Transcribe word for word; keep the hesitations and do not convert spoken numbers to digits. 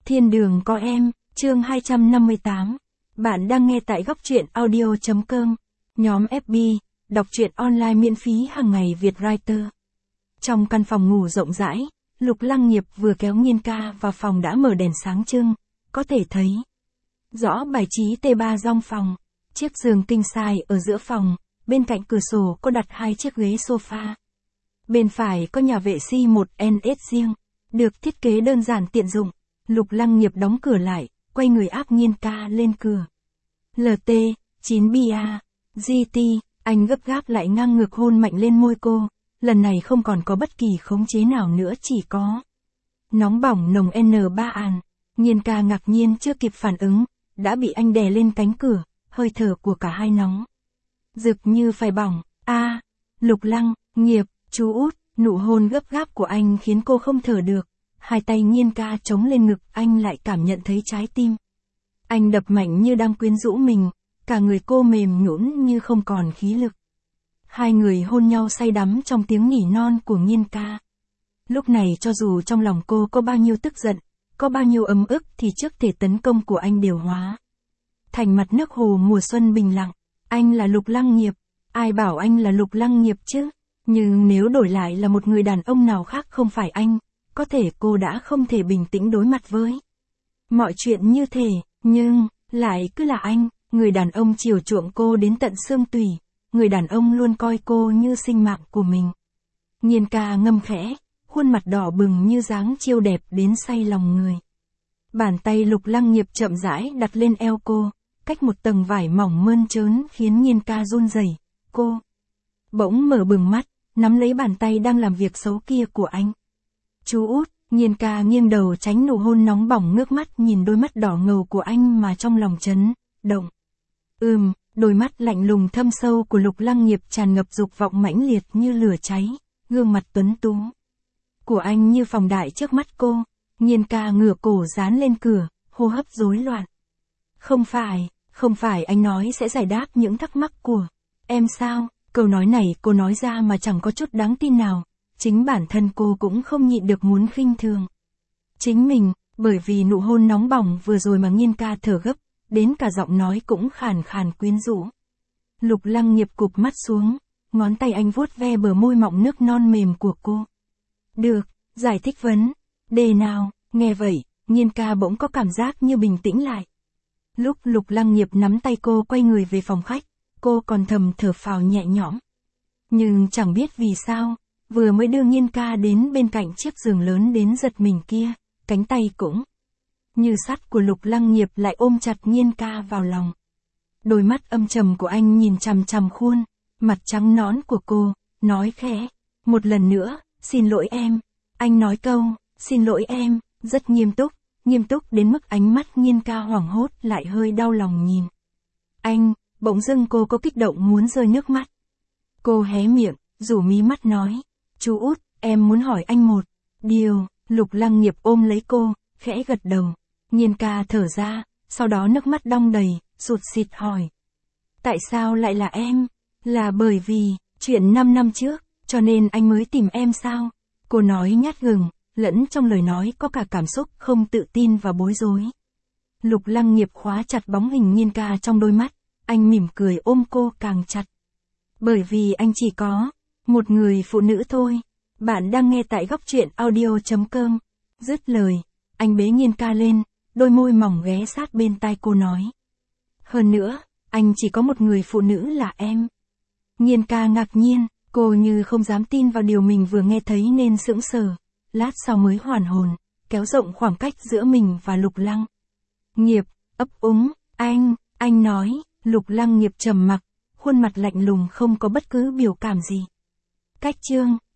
Thiên đường có em, chương hai trăm năm mươi tám. Bạn đang nghe tại góc truyện audio.com. Nhóm ép bê, đọc truyện online miễn phí hàng ngày Việt Writer. Trong căn phòng ngủ rộng rãi, Lục Lăng Nghiệp vừa kéo Nhiên ca vào phòng đã mở đèn sáng trưng, có thể thấy rõ bài trí tê ba rong phòng, chiếc giường king size ở giữa phòng, bên cạnh cửa sổ có đặt hai chiếc ghế sofa. Bên phải có nhà vệ sinh một en ét riêng, được thiết kế đơn giản tiện dụng. Lục Lăng Nghiệp đóng cửa lại, quay người áp Nhiên ca lên cửa. lờ tê, chín bê a, giê tê, anh gấp gáp lại ngang ngược hôn mạnh lên môi cô, lần này không còn có bất kỳ khống chế nào nữa, chỉ có nóng bỏng nồng en ba àn. Nhiên ca ngạc nhiên chưa kịp phản ứng, đã bị anh đè lên cánh cửa, hơi thở của cả hai nóng rực như phải bỏng. A, Lục Lăng Nghiệp, chú út, nụ hôn gấp gáp của anh khiến cô không thở được. Hai tay Nhiên ca chống lên ngực, anh lại cảm nhận thấy trái tim anh đập mạnh như đang quyến rũ mình, cả người cô mềm nhũn như không còn khí lực. Hai người hôn nhau say đắm trong tiếng nỉ non của Nhiên ca. Lúc này cho dù trong lòng cô có bao nhiêu tức giận, có bao nhiêu ấm ức thì trước thể tấn công của anh đều hóa thành mặt nước hồ mùa xuân bình lặng. Anh là Lục Lăng Nghiệp, ai bảo anh là Lục Lăng Nghiệp chứ? Nhưng nếu đổi lại là một người đàn ông nào khác không phải anh, có thể cô đã không thể bình tĩnh đối mặt với mọi chuyện như thế, nhưng lại cứ là anh, người đàn ông chiều chuộng cô đến tận xương tủy, người đàn ông luôn coi cô như sinh mạng của mình. Nhiên ca ngâm khẽ, khuôn mặt đỏ bừng như dáng chiêu đẹp đến say lòng người. Bàn tay Lục Lăng Nghiệp chậm rãi đặt lên eo cô, cách một tầng vải mỏng mơn trớn khiến Nhiên ca run rẩy. Cô bỗng mở bừng mắt, nắm lấy bàn tay đang làm việc xấu kia của anh. Chú út, Nhiên ca nghiêng đầu tránh nụ hôn nóng bỏng, ngước mắt nhìn đôi mắt đỏ ngầu của anh mà trong lòng chấn động. Ừm, đôi mắt lạnh lùng thâm sâu của Lục Lăng Nghiệp tràn ngập dục vọng mãnh liệt như lửa cháy, gương mặt tuấn tú của anh như phòng đại trước mắt cô. Nhiên ca ngửa cổ dán lên cửa, hô hấp rối loạn. Không phải, không phải anh nói sẽ giải đáp những thắc mắc của em sao? Câu nói này cô nói ra mà chẳng có chút đáng tin nào. Chính bản thân cô cũng không nhịn được muốn khinh thường chính mình, bởi vì nụ hôn nóng bỏng vừa rồi mà Nhiên ca thở gấp, đến cả giọng nói cũng khàn khàn quyến rũ. Lục Lăng Nghiệp cụp mắt xuống, ngón tay anh vuốt ve bờ môi mọng nước non mềm của cô. Được, giải thích vấn đề nào? Nghe vậy, Nhiên ca bỗng có cảm giác như bình tĩnh lại. Lúc Lục Lăng Nghiệp nắm tay cô quay người về phòng khách, cô còn thầm thở phào nhẹ nhõm. Nhưng chẳng biết vì sao, vừa mới đưa Nhiên ca đến bên cạnh chiếc giường lớn đến giật mình kia, cánh tay cũng như sắt của Lục Lăng Nghiệp lại ôm chặt Nhiên ca vào lòng. Đôi mắt âm trầm của anh nhìn chằm chằm khuôn mặt trắng nõn của cô, nói khẽ, một lần nữa, xin lỗi em. Anh nói câu, xin lỗi em, rất nghiêm túc, nghiêm túc đến mức ánh mắt Nhiên ca hoảng hốt lại hơi đau lòng nhìn anh, bỗng dưng cô có kích động muốn rơi nước mắt. Cô hé miệng, rủ mí mắt nói, chú út, em muốn hỏi anh một điều. Lục Lăng Nghiệp ôm lấy cô, khẽ gật đầu. Nhiên ca thở ra, sau đó nước mắt đong đầy, sụt sịt hỏi. Tại sao lại là em? Là bởi vì, chuyện năm năm trước, cho nên anh mới tìm em sao? Cô nói nhát gừng, lẫn trong lời nói có cả cảm xúc không tự tin và bối rối. Lục Lăng Nghiệp khóa chặt bóng hình Nhiên ca trong đôi mắt, anh mỉm cười ôm cô càng chặt. Bởi vì anh chỉ có một người phụ nữ thôi. Bạn đang nghe tại góc truyện audio.com. Dứt lời, anh bế Nhiên ca lên, đôi môi mỏng ghé sát bên tai cô nói. Hơn nữa, anh chỉ có một người phụ nữ là em. Nhiên ca ngạc nhiên, cô như không dám tin vào điều mình vừa nghe thấy nên sững sờ. Lát sau mới hoàn hồn, kéo rộng khoảng cách giữa mình và Lục Lăng Nghiệp, ấp úng, anh, anh nói. Lục Lăng Nghiệp trầm mặc, khuôn mặt lạnh lùng không có bất cứ biểu cảm gì. Cách chương